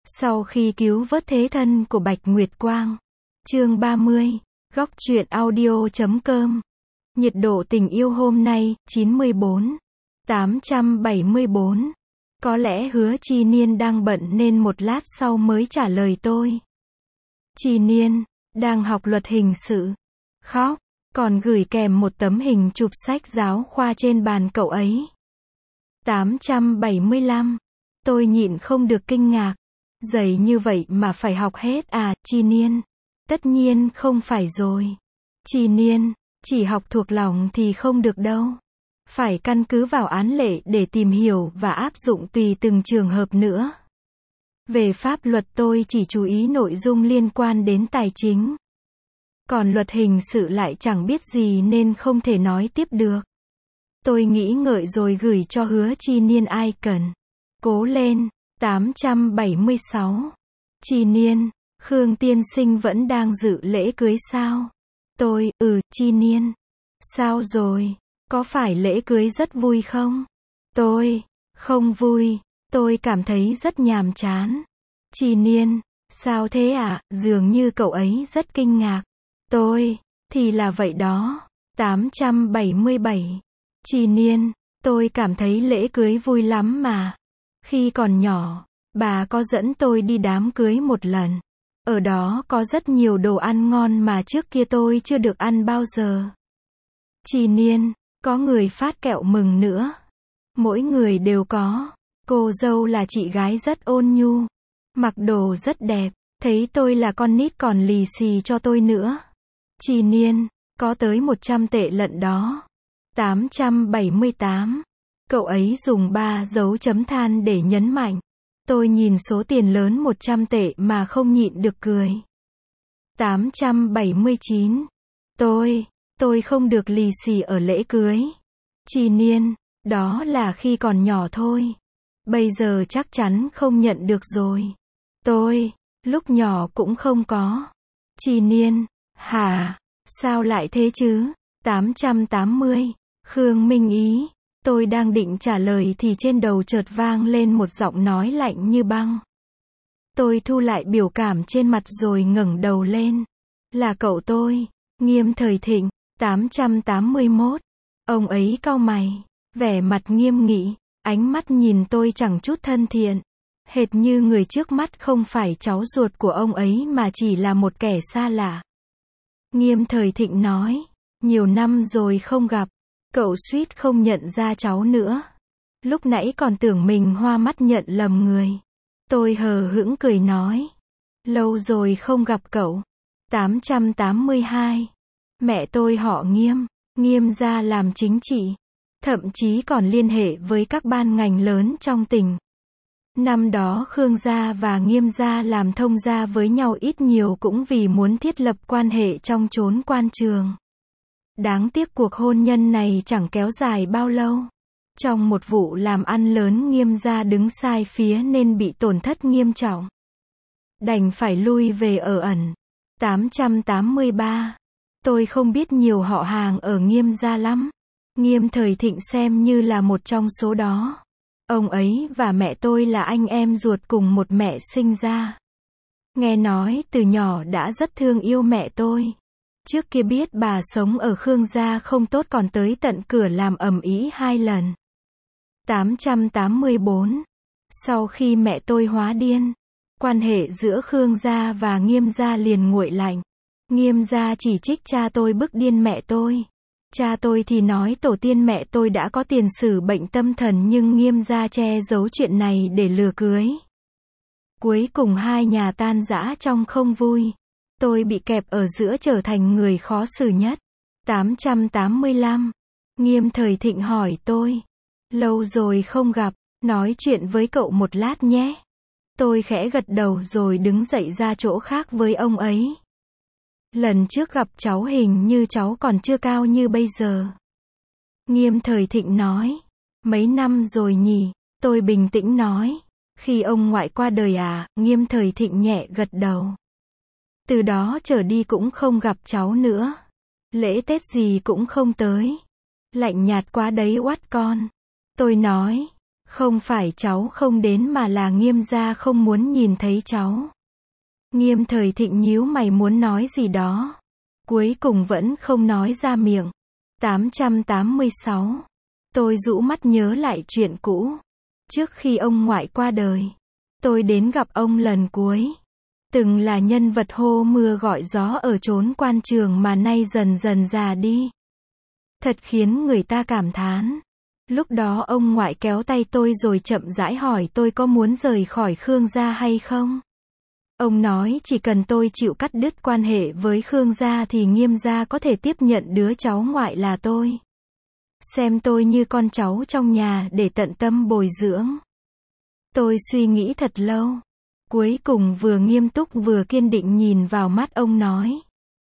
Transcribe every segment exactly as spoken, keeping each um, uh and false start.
Sau khi cứu vớt thế thân của Bạch Nguyệt Quang. Chương ba mươi. Góc truyện audio chấm com. Nhiệt độ tình yêu hôm nay, chín mươi bốn. tám trăm bảy mươi bốn. Có lẽ Hứa Chi Niên đang bận nên một lát sau mới trả lời tôi. Chi Niên, đang học luật hình sự. Khóc, còn gửi kèm một tấm hình chụp sách giáo khoa trên bàn cậu ấy. tám trăm bảy mươi lăm. Tôi nhịn không được kinh ngạc. Dày như vậy mà phải học hết à, Chi Niên? Tất nhiên không phải rồi. Chi Niên, chỉ học thuộc lòng thì không được đâu. Phải căn cứ vào án lệ để tìm hiểu và áp dụng tùy từng trường hợp nữa. Về pháp luật tôi chỉ chú ý nội dung liên quan đến tài chính. Còn luật hình sự lại chẳng biết gì nên không thể nói tiếp được. Tôi nghĩ ngợi rồi gửi cho Hứa Chi Niên ai cần. Cố lên. tám trăm bảy mươi sáu. Chi Niên, Khương tiên sinh vẫn đang dự lễ cưới sao? Tôi, ừ, Chi Niên. Sao rồi? Có phải lễ cưới rất vui không? Tôi, không vui. Tôi cảm thấy rất nhàm chán. Chi Niên, sao thế ạ? À? Dường như cậu ấy rất kinh ngạc. Tôi, thì là vậy đó. tám trăm bảy mươi bảy. Chi Niên, tôi cảm thấy lễ cưới vui lắm mà. Khi còn nhỏ, bà có dẫn tôi đi đám cưới một lần. Ở đó có rất nhiều đồ ăn ngon mà trước kia tôi chưa được ăn bao giờ. Chi Niên, có người phát kẹo mừng nữa. Mỗi người đều có. Cô dâu là chị gái rất ôn nhu. Mặc đồ rất đẹp. Thấy tôi là con nít còn lì xì cho tôi nữa. Chi Niên, có tới một trăm tệ lận đó. tám trăm bảy mươi tám. Cậu ấy dùng ba dấu chấm than để nhấn mạnh. Tôi nhìn số tiền lớn một trăm tệ mà không nhịn được cười. tám trăm bảy mươi chín. Tôi, tôi không được lì xì ở lễ cưới. Chi Niên, đó là khi còn nhỏ thôi. Bây giờ chắc chắn không nhận được rồi. Tôi, lúc nhỏ cũng không có. Chi Niên, hả? Sao lại thế chứ? tám trăm tám mươi. Khương Minh Ý. Tôi đang định trả lời thì trên đầu chợt vang lên một giọng nói lạnh như băng. Tôi thu lại biểu cảm trên mặt rồi ngẩng đầu lên. Là cậu tôi, Nghiêm Thời Thịnh. tám trăm tám mươi mốt. Ông ấy cau mày, vẻ mặt nghiêm nghị, ánh mắt nhìn tôi chẳng chút thân thiện. Hệt như người trước mắt không phải cháu ruột của ông ấy mà chỉ là một kẻ xa lạ. Nghiêm Thời Thịnh nói, nhiều năm rồi không gặp. Cậu suýt không nhận ra cháu nữa. Lúc nãy còn tưởng mình hoa mắt nhận lầm người. Tôi hờ hững cười nói. Lâu rồi không gặp cậu. tám trăm tám mươi hai. Mẹ tôi họ Nghiêm. Nghiêm gia làm chính trị. Thậm chí còn liên hệ với các ban ngành lớn trong tỉnh. Năm đó Khương gia và Nghiêm gia làm thông gia với nhau ít nhiều cũng vì muốn thiết lập quan hệ trong chốn quan trường. Đáng tiếc cuộc hôn nhân này chẳng kéo dài bao lâu. Trong một vụ làm ăn lớn Nghiêm gia đứng sai phía nên bị tổn thất nghiêm trọng. Đành phải lui về ở ẩn. tám trăm tám mươi ba. Tôi không biết nhiều họ hàng ở Nghiêm gia lắm. Nghiêm Thời Thịnh xem như là một trong số đó. Ông ấy và mẹ tôi là anh em ruột cùng một mẹ sinh ra. Nghe nói từ nhỏ đã rất thương yêu mẹ tôi. Trước kia biết bà sống ở Khương gia không tốt còn tới tận cửa làm ầm ĩ hai lần. tám trăm tám mươi bốn. Sau khi mẹ tôi hóa điên, quan hệ giữa Khương gia và Nghiêm gia liền nguội lạnh. Nghiêm gia chỉ trích cha tôi bức điên mẹ tôi. Cha tôi thì nói tổ tiên mẹ tôi đã có tiền sử bệnh tâm thần nhưng Nghiêm gia che giấu chuyện này để lừa cưới. Cuối cùng hai nhà tan rã trong không vui. Tôi bị kẹp ở giữa trở thành người khó xử nhất. tám trăm tám mươi lăm. Nghiêm Thời Thịnh hỏi tôi. Lâu rồi không gặp, nói chuyện với cậu một lát nhé. Tôi khẽ gật đầu rồi đứng dậy ra chỗ khác với ông ấy. Lần trước gặp cháu hình như cháu còn chưa cao như bây giờ. Nghiêm Thời Thịnh nói. Mấy năm rồi nhỉ? Tôi bình tĩnh nói. Khi ông ngoại qua đời à? Nghiêm Thời Thịnh nhẹ gật đầu. Từ đó trở đi cũng không gặp cháu nữa. Lễ Tết gì cũng không tới. Lạnh nhạt quá đấy oát con. Tôi nói. Không phải cháu không đến mà là Nghiêm gia không muốn nhìn thấy cháu. Nghiêm Thời Thịnh nhíu mày muốn nói gì đó. Cuối cùng vẫn không nói ra miệng. tám trăm tám mươi sáu. Tôi rũ mắt nhớ lại chuyện cũ. Trước khi ông ngoại qua đời, tôi đến gặp ông lần cuối. Từng là nhân vật hô mưa gọi gió ở chốn quan trường mà nay dần dần già đi. Thật khiến người ta cảm thán. Lúc đó ông ngoại kéo tay tôi rồi chậm rãi hỏi tôi có muốn rời khỏi Khương gia hay không. Ông nói chỉ cần tôi chịu cắt đứt quan hệ với Khương gia thì Nghiêm gia có thể tiếp nhận đứa cháu ngoại là tôi. Xem tôi như con cháu trong nhà để tận tâm bồi dưỡng. Tôi suy nghĩ thật lâu. Cuối cùng vừa nghiêm túc vừa kiên định nhìn vào mắt ông nói.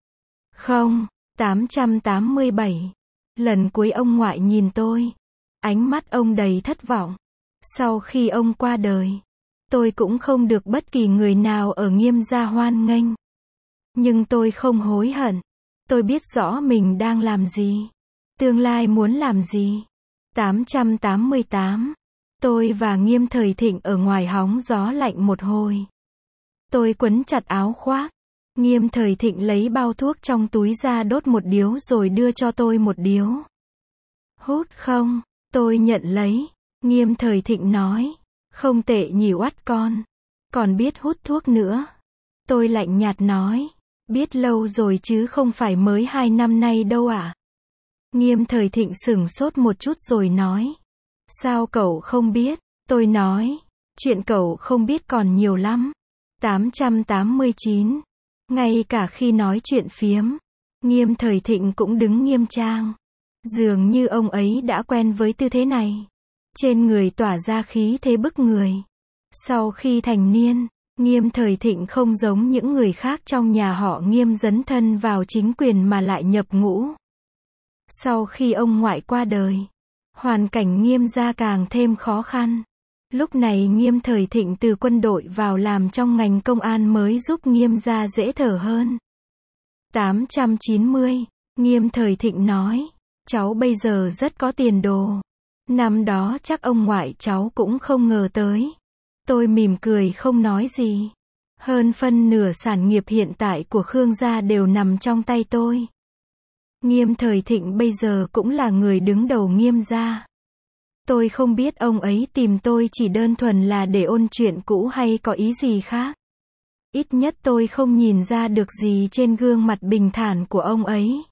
Không. tám trăm tám mươi bảy. Lần cuối ông ngoại nhìn tôi, ánh mắt ông đầy thất vọng. Sau khi ông qua đời, tôi cũng không được bất kỳ người nào ở Nghiêm gia hoan nghênh. Nhưng tôi không hối hận. Tôi biết rõ mình đang làm gì. Tương lai muốn làm gì. tám trăm tám mươi tám. Tôi và Nghiêm Thời Thịnh ở ngoài hóng gió lạnh một hồi. Tôi quấn chặt áo khoác. Nghiêm Thời Thịnh lấy bao thuốc trong túi ra đốt một điếu rồi đưa cho tôi một điếu. Hút không? Tôi nhận lấy. Nghiêm Thời Thịnh nói. Không tệ nhỉ oắt con. Còn biết hút thuốc nữa. Tôi lạnh nhạt nói. Biết lâu rồi chứ không phải mới hai năm nay đâu ạ. À? Nghiêm Thời Thịnh sửng sốt một chút rồi nói. Sao cậu không biết? Tôi nói. Chuyện cậu không biết còn nhiều lắm. tám trăm tám mươi chín. Ngay cả khi nói chuyện phiếm, Nghiêm Thời Thịnh cũng đứng nghiêm trang. Dường như ông ấy đã quen với tư thế này. Trên người tỏa ra khí thế bức người. Sau khi thành niên, Nghiêm Thời Thịnh không giống những người khác trong nhà họ Nghiêm dấn thân vào chính quyền mà lại nhập ngũ. Sau khi ông ngoại qua đời, hoàn cảnh Nghiêm gia càng thêm khó khăn. Lúc này Nghiêm Thời Thịnh từ quân đội vào làm trong ngành công an mới giúp Nghiêm gia dễ thở hơn. tám trăm chín mươi. Nghiêm Thời Thịnh nói. Cháu bây giờ rất có tiền đồ. Năm đó chắc ông ngoại cháu cũng không ngờ tới. Tôi mỉm cười không nói gì. Hơn phân nửa sản nghiệp hiện tại của Khương gia đều nằm trong tay tôi. Nghiêm Thời Thịnh bây giờ cũng là người đứng đầu Nghiêm gia. Tôi không biết ông ấy tìm tôi chỉ đơn thuần là để ôn chuyện cũ hay có ý gì khác. Ít nhất tôi không nhìn ra được gì trên gương mặt bình thản của ông ấy.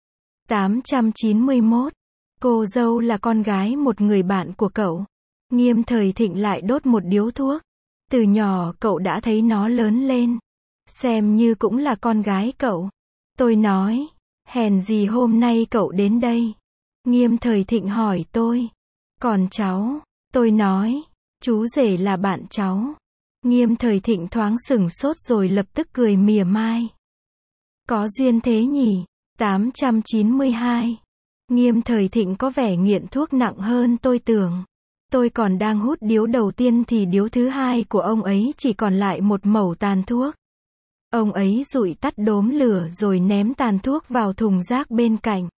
tám trăm chín mươi mốt. Cô dâu là con gái một người bạn của cậu. Nghiêm Thời Thịnh lại đốt một điếu thuốc. Từ nhỏ cậu đã thấy nó lớn lên. Xem như cũng là con gái cậu. Tôi nói. Hèn gì hôm nay cậu đến đây. Nghiêm Thời Thịnh hỏi tôi. Còn cháu, tôi nói, chú rể là bạn cháu. Nghiêm Thời Thịnh thoáng sửng sốt rồi lập tức cười mỉa mai. Có duyên thế nhỉ? tám trăm chín mươi hai. Nghiêm Thời Thịnh có vẻ nghiện thuốc nặng hơn tôi tưởng. Tôi còn đang hút điếu đầu tiên thì điếu thứ hai của ông ấy chỉ còn lại một mẩu tàn thuốc. Ông ấy dụi tắt đốm lửa rồi ném tàn thuốc vào thùng rác bên cạnh.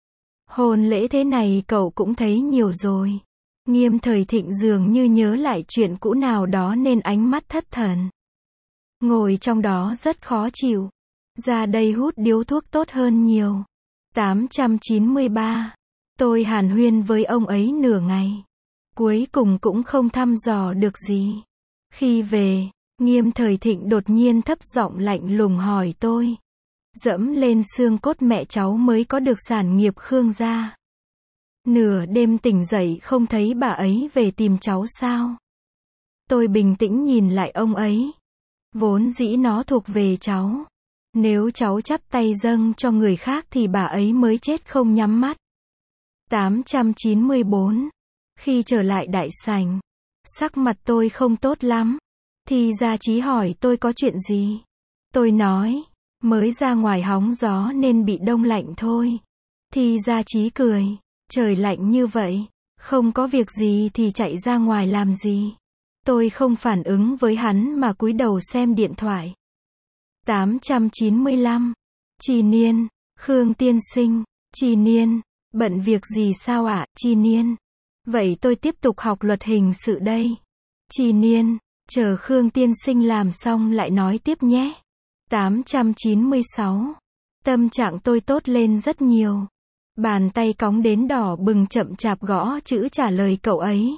Hôn lễ thế này cậu cũng thấy nhiều rồi. Nghiêm Thời Thịnh dường như nhớ lại chuyện cũ nào đó nên ánh mắt thất thần. Ngồi trong đó rất khó chịu. Ra đây hút điếu thuốc tốt hơn nhiều. tám trăm chín mươi ba. Tôi hàn huyên với ông ấy nửa ngày. Cuối cùng cũng không thăm dò được gì. Khi về, Nghiêm Thời Thịnh đột nhiên thấp giọng lạnh lùng hỏi tôi. Dẫm lên xương cốt mẹ cháu mới có được sản nghiệp Khương gia. Nửa đêm tỉnh dậy không thấy bà ấy về tìm cháu sao? Tôi bình tĩnh nhìn lại ông ấy. Vốn dĩ nó thuộc về cháu. Nếu cháu chắp tay dâng cho người khác thì bà ấy mới chết không nhắm mắt. tám trăm chín mươi bốn. Khi trở lại đại sảnh, sắc mặt tôi không tốt lắm. Thì Gia Chí hỏi tôi có chuyện gì. Tôi nói, mới ra ngoài hóng gió nên bị đông lạnh thôi. Thì Gia Chí cười, trời lạnh như vậy, không có việc gì thì chạy ra ngoài làm gì. Tôi không phản ứng với hắn mà cúi đầu xem điện thoại. tám trăm chín mươi lăm. Trì Niên, Khương tiên sinh, Trì Niên, bận việc gì sao ạ, Trì Niên? Vậy tôi tiếp tục học luật hình sự đây. Chi Niên, chờ Khương tiên sinh làm xong lại nói tiếp nhé. tám trăm chín mươi sáu. Tâm trạng tôi tốt lên rất nhiều. Bàn tay cóng đến đỏ bừng chậm chạp gõ chữ trả lời cậu ấy.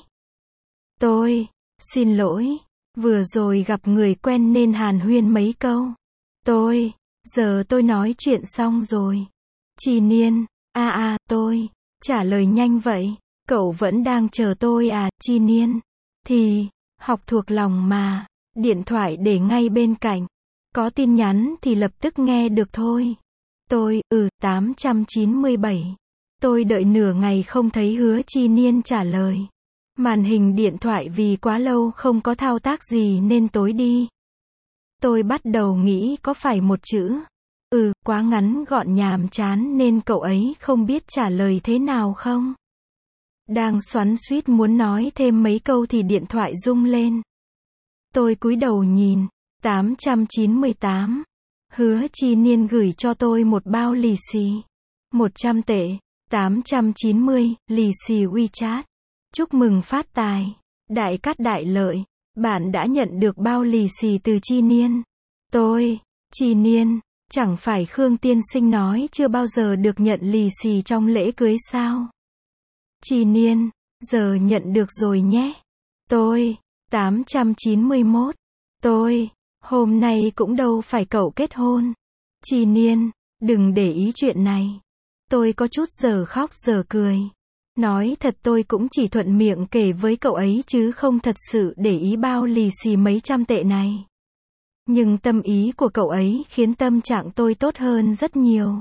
Tôi, xin lỗi, vừa rồi gặp người quen nên hàn huyên mấy câu. Tôi, giờ tôi nói chuyện xong rồi. Chi Niên, a a, tôi, trả lời nhanh vậy, cậu vẫn đang chờ tôi à, Chi Niên. Thì, học thuộc lòng mà, điện thoại để ngay bên cạnh. Có tin nhắn thì lập tức nghe được thôi. Tôi, ừ, tám trăm chín mươi bảy. Tôi đợi nửa ngày không thấy Hứa Chi Niên trả lời. Màn hình điện thoại vì quá lâu không có thao tác gì nên tối đi. Tôi bắt đầu nghĩ có phải một chữ. Ừ, quá ngắn gọn nhàm chán nên cậu ấy không biết trả lời thế nào không? Đang xoắn xuýt muốn nói thêm mấy câu thì điện thoại rung lên. Tôi cúi đầu nhìn. tám trăm chín mươi tám. Hứa Chi Niên gửi cho tôi một bao lì xì. một trăm tệ. tám trăm chín mươi, lì xì WeChat. Chúc mừng phát tài. Đại cát đại lợi. Bạn đã nhận được bao lì xì từ Chi Niên. Tôi, Chi Niên, chẳng phải Khương tiên sinh nói chưa bao giờ được nhận lì xì trong lễ cưới sao? Chi Niên, giờ nhận được rồi nhé. Tôi, tám trăm chín mươi mốt. Tôi, hôm nay cũng đâu phải cậu kết hôn. Chi Niên, đừng để ý chuyện này. Tôi có chút giờ khóc giờ cười. Nói thật tôi cũng chỉ thuận miệng kể với cậu ấy chứ không thật sự để ý bao lì xì mấy trăm tệ này. Nhưng tâm ý của cậu ấy khiến tâm trạng tôi tốt hơn rất nhiều.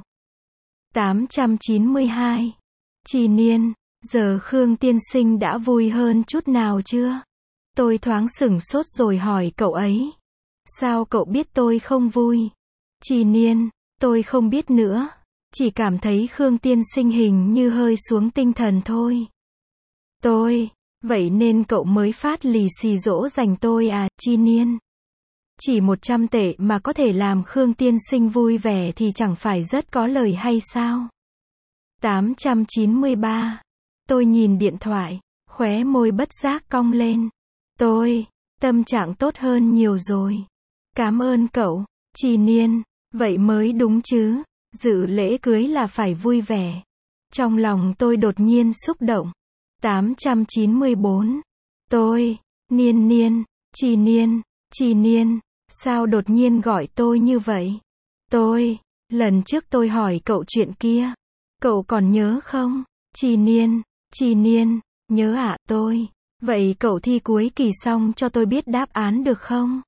tám trăm chín mươi hai. Chi Niên, giờ Khương tiên sinh đã vui hơn chút nào chưa? Tôi thoáng sửng sốt rồi hỏi cậu ấy. Sao cậu biết tôi không vui? Chi Niên, tôi không biết nữa. Chỉ cảm thấy Khương tiên sinh hình như hơi xuống tinh thần thôi. Tôi, vậy nên cậu mới phát lì xì dỗ dành tôi à, Chi Niên? Chỉ một trăm tệ mà có thể làm Khương tiên sinh vui vẻ thì chẳng phải rất có lời hay sao? tám trăm chín mươi ba. Tôi nhìn điện thoại, khóe môi bất giác cong lên. Tôi, tâm trạng tốt hơn nhiều rồi. Cảm ơn cậu, Chi Niên, vậy mới đúng chứ. Dự lễ cưới là phải vui vẻ. Trong lòng tôi đột nhiên xúc động. tám trăm chín mươi bốn. Tôi, Niên Niên, Chi Niên, Chi Niên, sao đột nhiên gọi tôi như vậy? Tôi, lần trước tôi hỏi cậu chuyện kia. Cậu còn nhớ không? Chi Niên, Chi Niên, nhớ ạ tôi. Vậy cậu thi cuối kỳ xong cho tôi biết đáp án được không?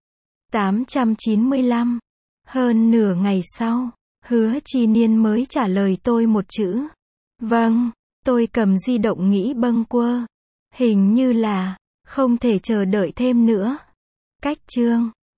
tám trăm chín mươi lăm. Hơn nửa ngày sau, Hứa Chi Niên mới trả lời tôi một chữ. Vâng, tôi cầm di động nghĩ bâng quơ. Hình như là, không thể chờ đợi thêm nữa. Cách chương